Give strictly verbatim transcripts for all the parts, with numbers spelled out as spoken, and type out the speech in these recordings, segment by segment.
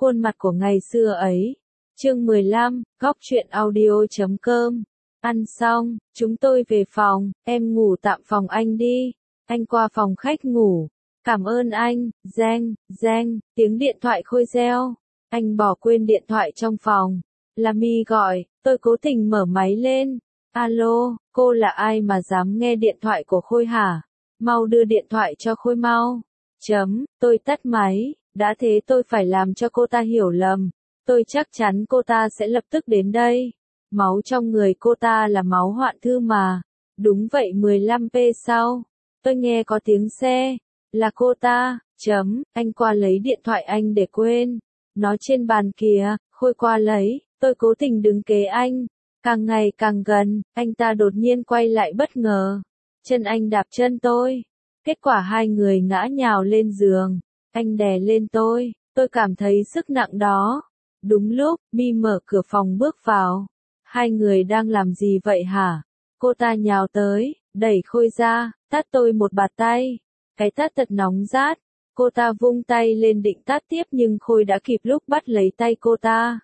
khuôn mặt của ngày xưa ấy. Chương mười lăm, góc truyện audio chấm com. Ăn xong, chúng tôi về phòng, em ngủ tạm phòng anh đi. Anh qua phòng khách ngủ. Cảm ơn anh, reng, reng, tiếng điện thoại Khôi reo. Anh bỏ quên điện thoại trong phòng. Là My gọi, tôi cố tình mở máy lên. Alo, cô là ai mà dám nghe điện thoại của Khôi hả? Mau đưa điện thoại cho Khôi mau. Chấm, tôi tắt máy, đã thế tôi phải làm cho cô ta hiểu lầm. Tôi chắc chắn cô ta sẽ lập tức đến đây. Máu trong người cô ta là máu hoạn thư mà. Đúng vậy mười lăm phút sau. Tôi nghe có tiếng xe. Là cô ta, chấm, anh qua lấy điện thoại anh để quên. Nó trên bàn kìa, Khôi qua lấy, tôi cố tình đứng kế anh. Càng ngày càng gần, anh ta đột nhiên quay lại bất ngờ. Chân anh đạp chân tôi. Kết quả hai người ngã nhào lên giường. Anh đè lên tôi, tôi cảm thấy sức nặng đó. Đúng lúc, My mở cửa phòng bước vào. Hai người đang làm gì vậy hả? Cô ta nhào tới, đẩy Khôi ra, tát tôi một bạt tay. Cái tát thật nóng rát. Cô ta vung tay lên định tát tiếp nhưng Khôi đã kịp lúc bắt lấy tay cô ta.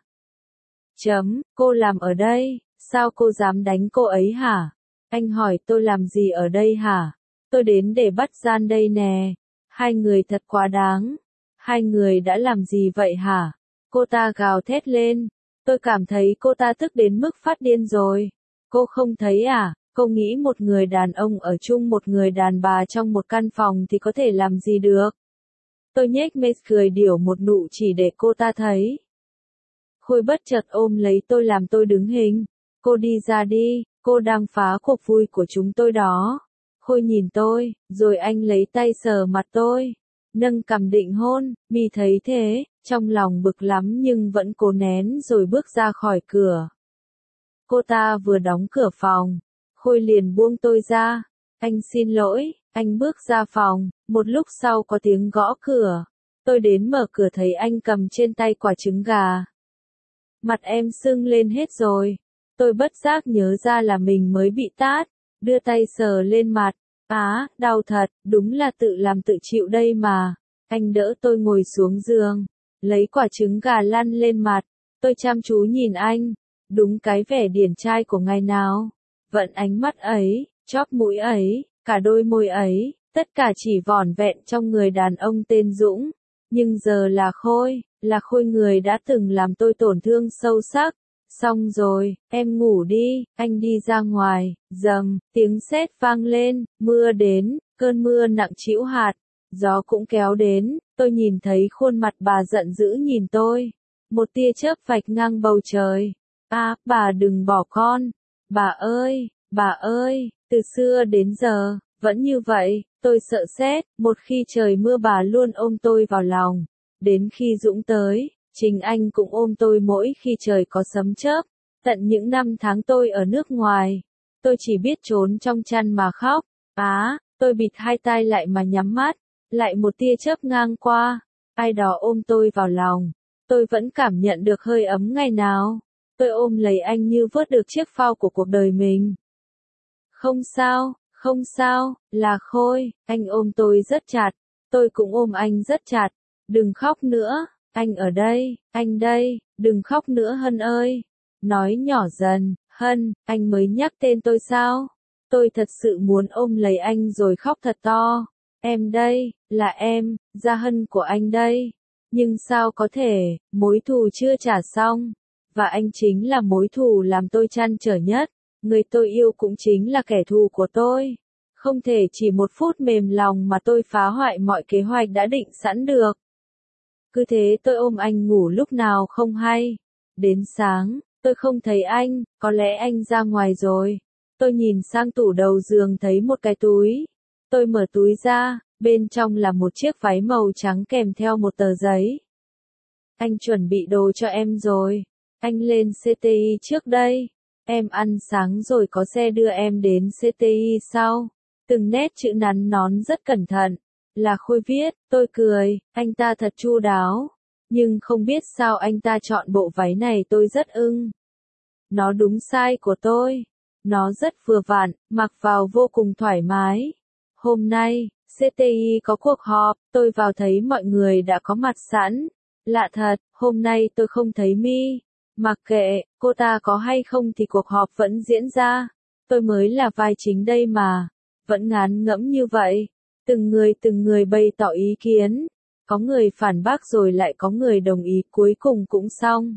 Chấm, cô làm ở đây, sao cô dám đánh cô ấy hả? Anh hỏi tôi làm gì ở đây hả? Tôi đến để bắt gian đây nè. Hai người thật quá đáng. Hai người đã làm gì vậy hả? Cô ta gào thét lên. Tôi cảm thấy cô ta tức đến mức phát điên rồi. Cô không thấy à? Cô nghĩ một người đàn ông ở chung một người đàn bà trong một căn phòng thì có thể làm gì được? Tôi nhếch mép cười điểu một nụ chỉ để cô ta thấy. Khôi bất chợt ôm lấy tôi làm tôi đứng hình. Cô đi ra đi, cô đang phá cuộc vui của chúng tôi đó. Khôi nhìn tôi, rồi anh lấy tay sờ mặt tôi. Nâng cằm định hôn, My thấy thế, trong lòng bực lắm nhưng vẫn cố nén rồi bước ra khỏi cửa. Cô ta vừa đóng cửa phòng. Khôi liền buông tôi ra. Anh xin lỗi, anh bước ra phòng, một lúc sau có tiếng gõ cửa. Tôi đến mở cửa thấy anh cầm trên tay quả trứng gà. Mặt em sưng lên hết rồi. Tôi bất giác nhớ ra là mình mới bị tát, đưa tay sờ lên mặt. Á, đau thật, đúng là tự làm tự chịu đây mà. Anh đỡ tôi ngồi xuống giường, lấy quả trứng gà lăn lên mặt. Tôi chăm chú nhìn anh, đúng cái vẻ điển trai của ngày nào. Vẫn ánh mắt ấy, chóp mũi ấy, cả đôi môi ấy, tất cả chỉ vỏn vẹn trong người đàn ông tên Dũng. Nhưng giờ là Khôi, là Khôi người đã từng làm tôi tổn thương sâu sắc. Xong rồi, em ngủ đi, anh đi ra ngoài, rầm, tiếng sét vang lên, mưa đến, cơn mưa nặng trĩu hạt, gió cũng kéo đến, tôi nhìn thấy khuôn mặt bà giận dữ nhìn tôi. Một tia chớp vạch ngang bầu trời. À, bà đừng bỏ con. Bà ơi, bà ơi, từ xưa đến giờ, vẫn như vậy, tôi sợ sét, một khi trời mưa bà luôn ôm tôi vào lòng. Đến khi Dũng tới, chính anh cũng ôm tôi mỗi khi trời có sấm chớp. Tận những năm tháng tôi ở nước ngoài, tôi chỉ biết trốn trong chăn mà khóc. Á, tôi bịt hai tai lại mà nhắm mắt, lại một tia chớp ngang qua, ai đó ôm tôi vào lòng. Tôi vẫn cảm nhận được hơi ấm ngày nào. Tôi ôm lấy anh như vớt được chiếc phao của cuộc đời mình. Không sao, không sao, là Khôi, anh ôm tôi rất chặt. Tôi cũng ôm anh rất chặt. Đừng khóc nữa, anh ở đây, anh đây, đừng khóc nữa Hân ơi. Nói nhỏ dần, Hân, anh mới nhắc tên tôi sao? Tôi thật sự muốn ôm lấy anh rồi khóc thật to. Em đây, là em, Gia Hân của anh đây. Nhưng sao có thể, mối thù chưa trả xong. Và anh chính là mối thù làm tôi trăn trở nhất. Người tôi yêu cũng chính là kẻ thù của tôi. Không thể chỉ một phút mềm lòng mà tôi phá hoại mọi kế hoạch đã định sẵn được. Cứ thế tôi ôm anh ngủ lúc nào không hay. Đến sáng, tôi không thấy anh, có lẽ anh ra ngoài rồi. Tôi nhìn sang tủ đầu giường thấy một cái túi. Tôi mở túi ra, bên trong là một chiếc váy màu trắng kèm theo một tờ giấy. Anh chuẩn bị đồ cho em rồi. Anh lên xê tê i trước đây. Em ăn sáng rồi có xe đưa em đến xê tê i sau. Từng nét chữ nắn nón rất cẩn thận. Là Khôi viết, tôi cười, anh ta thật chu đáo. Nhưng không biết sao anh ta chọn bộ váy này tôi rất ưng. Nó đúng size của tôi. Nó rất vừa vặn, mặc vào vô cùng thoải mái. Hôm nay, xê tê i có cuộc họp, tôi vào thấy mọi người đã có mặt sẵn. Lạ thật, hôm nay tôi không thấy Mi. Mặc kệ, cô ta có hay không thì cuộc họp vẫn diễn ra. Tôi mới là vai chính đây mà. Vẫn ngán ngẫm như vậy. Từng người từng người bày tỏ ý kiến. Có người phản bác rồi lại có người đồng ý, cuối cùng cũng xong.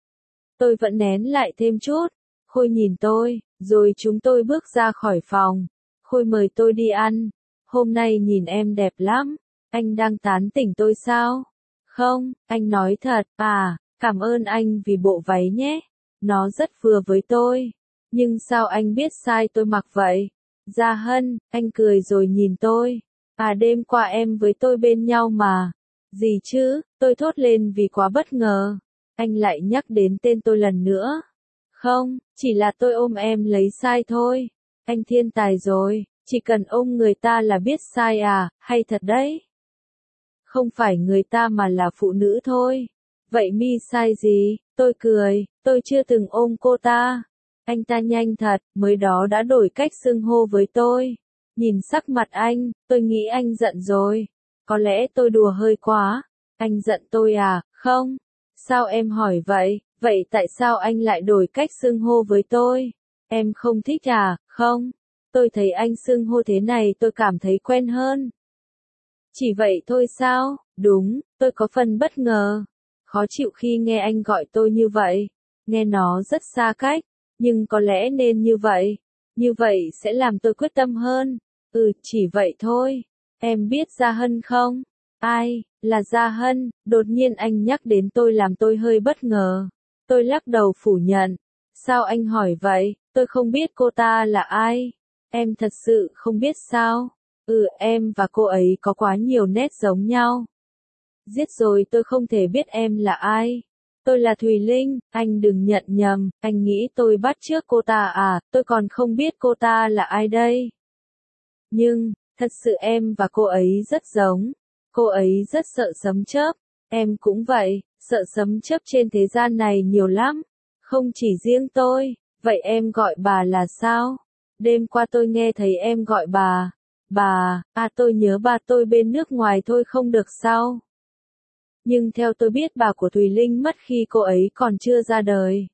Tôi vẫn nén lại thêm chút. Khôi nhìn tôi, rồi chúng tôi bước ra khỏi phòng. Khôi mời tôi đi ăn. Hôm nay nhìn em đẹp lắm. Anh đang tán tỉnh tôi sao? Không, anh nói thật, à, cảm ơn anh vì bộ váy nhé. Nó rất vừa với tôi. Nhưng sao anh biết size tôi mặc vậy? Gia Hân, anh cười rồi nhìn tôi. À đêm qua em với tôi bên nhau mà. Gì chứ, tôi thốt lên vì quá bất ngờ. Anh lại nhắc đến tên tôi lần nữa. Không, chỉ là tôi ôm em lấy size thôi. Anh thiên tài rồi, chỉ cần ôm người ta là biết size à, hay thật đấy. Không phải người ta mà là phụ nữ thôi. Vậy Mi size gì? Tôi cười, tôi chưa từng ôm cô ta. Anh ta nhanh thật, mới đó đã đổi cách xưng hô với tôi. Nhìn sắc mặt anh, tôi nghĩ anh giận rồi. Có lẽ tôi đùa hơi quá. Anh giận tôi à? Không. Sao em hỏi vậy? Vậy tại sao anh lại đổi cách xưng hô với tôi? Em không thích à? Không. Tôi thấy anh xưng hô thế này tôi cảm thấy quen hơn. Chỉ vậy thôi sao? Đúng, tôi có phần bất ngờ. Khó chịu khi nghe anh gọi tôi như vậy. Nghe nó rất xa cách. Nhưng có lẽ nên như vậy. Như vậy sẽ làm tôi quyết tâm hơn. Ừ, chỉ vậy thôi. Em biết Gia Hân không? Ai, là Gia Hân? Đột nhiên anh nhắc đến tôi làm tôi hơi bất ngờ. Tôi lắc đầu phủ nhận. Sao anh hỏi vậy? Tôi không biết cô ta là ai. Em thật sự không biết sao? Ừ, em và cô ấy có quá nhiều nét giống nhau. Giết rồi tôi không thể biết em là ai. Tôi là Thùy Linh, anh đừng nhận nhầm, anh nghĩ tôi bắt chước cô ta à, tôi còn không biết cô ta là ai đây. Nhưng, thật sự em và cô ấy rất giống. Cô ấy rất sợ sấm chớp. Em cũng vậy, sợ sấm chớp trên thế gian này nhiều lắm. Không chỉ riêng tôi, vậy em gọi bà là sao? Đêm qua tôi nghe thấy em gọi bà. Bà, à tôi nhớ bà tôi bên nước ngoài thôi không được sao? Nhưng theo tôi biết bà của Thùy Linh mất khi cô ấy còn chưa ra đời.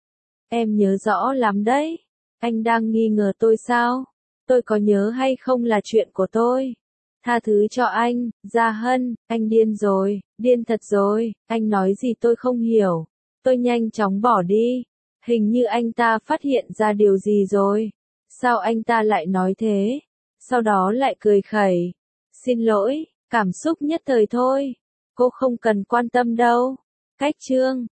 Em nhớ rõ lắm đấy. Anh đang nghi ngờ tôi sao? Tôi có nhớ hay không là chuyện của tôi. Tha thứ cho anh, Gia Hân, anh điên rồi, điên thật rồi, anh nói gì tôi không hiểu. Tôi nhanh chóng bỏ đi. Hình như anh ta phát hiện ra điều gì rồi. Sao anh ta lại nói thế? Sau đó lại cười khẩy. Xin lỗi, cảm xúc nhất thời thôi. Cô không cần quan tâm đâu. Cách chương